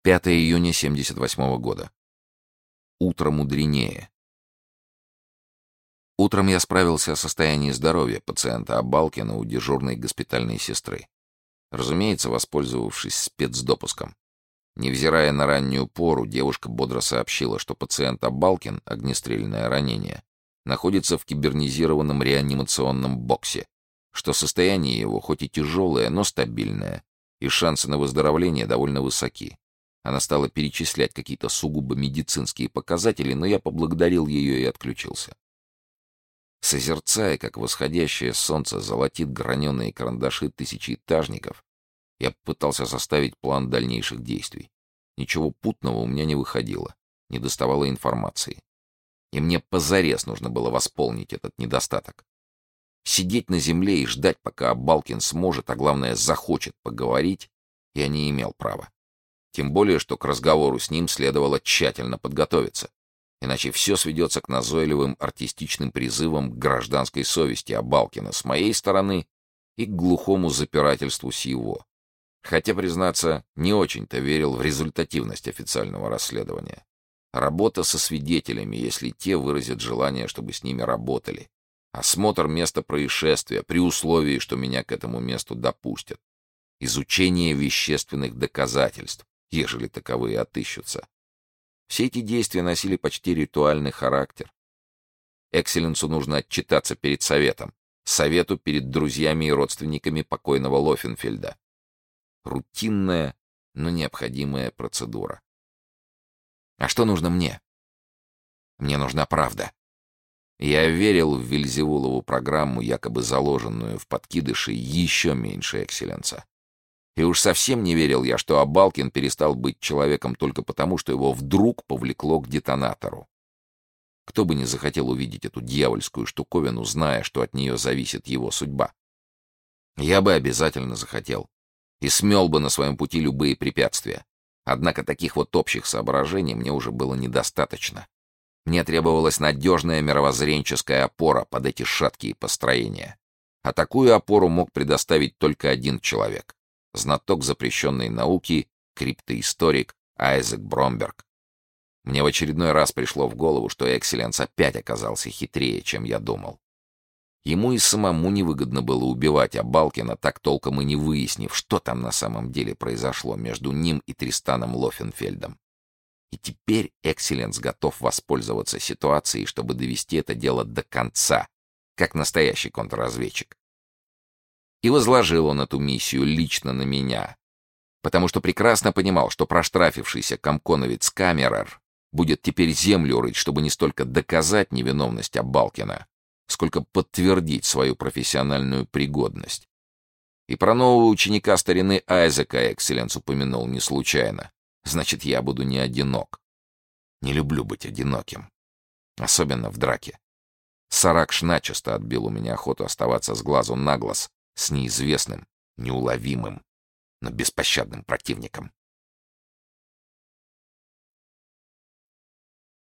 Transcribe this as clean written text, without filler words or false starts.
5 июня 78 года. Утро мудренее. Утром я справился о состоянии здоровья пациента Абалкина у дежурной госпитальной сестры. Разумеется, воспользовавшись спецдопуском. Невзирая на раннюю пору, девушка бодро сообщила, что пациент Абалкин, огнестрельное ранение, находится в кибернизированном реанимационном боксе, что состояние его хоть и тяжелое, но стабильное, и шансы на выздоровление довольно высоки. Она стала перечислять какие-то сугубо медицинские показатели, но я поблагодарил ее и отключился. Созерцая, как восходящее солнце золотит граненые карандаши тысячеэтажников, я попытался составить план дальнейших действий. Ничего путного у меня не выходило, недоставало информации. И мне позарез нужно было восполнить этот недостаток. Сидеть на земле и ждать, пока Абалкин сможет, а главное захочет поговорить, я не имел права. Тем более, что к разговору с ним следовало тщательно подготовиться. Иначе все сведется к назойливым артистичным призывам к гражданской совести Абалкина с моей стороны и к глухому запирательству с его. Хотя, признаться, не очень-то верил в результативность официального расследования. Работа со свидетелями, если те выразят желание, чтобы с ними работали. Осмотр места происшествия, при условии, что меня к этому месту допустят. Изучение вещественных доказательств, ежели таковые отыщутся. Все эти действия носили почти ритуальный характер. Экселленсу нужно отчитаться перед советом, совету перед друзьями и родственниками покойного Лофенфельда. Рутинная, но необходимая процедура. А что нужно мне? Мне нужна правда. Я верил в Вельзевулову программу, якобы заложенную в подкидыше еще меньше Экселленса. И уж совсем не верил я, что Абалкин перестал быть человеком только потому, что его вдруг повлекло к детонатору. Кто бы не захотел увидеть эту дьявольскую штуковину, зная, что от нее зависит его судьба. Я бы обязательно захотел. И смел бы на своем пути любые препятствия. Однако таких вот общих соображений мне уже было недостаточно. Мне требовалась надежная мировоззренческая опора под эти шаткие построения. А такую опору мог предоставить только один человек. Знаток запрещенной науки, криптоисторик Айзек Бромберг. Мне в очередной раз пришло в голову, что Экселленс опять оказался хитрее, чем я думал. Ему и самому невыгодно было убивать Абалкина, так толком и не выяснив, что там на самом деле произошло между ним и Тристаном Лофенфельдом. И теперь Экселленс готов воспользоваться ситуацией, чтобы довести это дело до конца, как настоящий контрразведчик. И возложил он эту миссию лично на меня, потому что прекрасно понимал, что проштрафившийся комконовец Камерер будет теперь землю рыть, чтобы не столько доказать невиновность Абалкина, сколько подтвердить свою профессиональную пригодность. И про нового ученика старины Айзека Экселленс упомянул не случайно. Значит, я буду не одинок. Не люблю быть одиноким. Особенно в драке. Саракш начисто отбил у меня охоту оставаться с глазу на глаз с неизвестным, неуловимым, но беспощадным противником.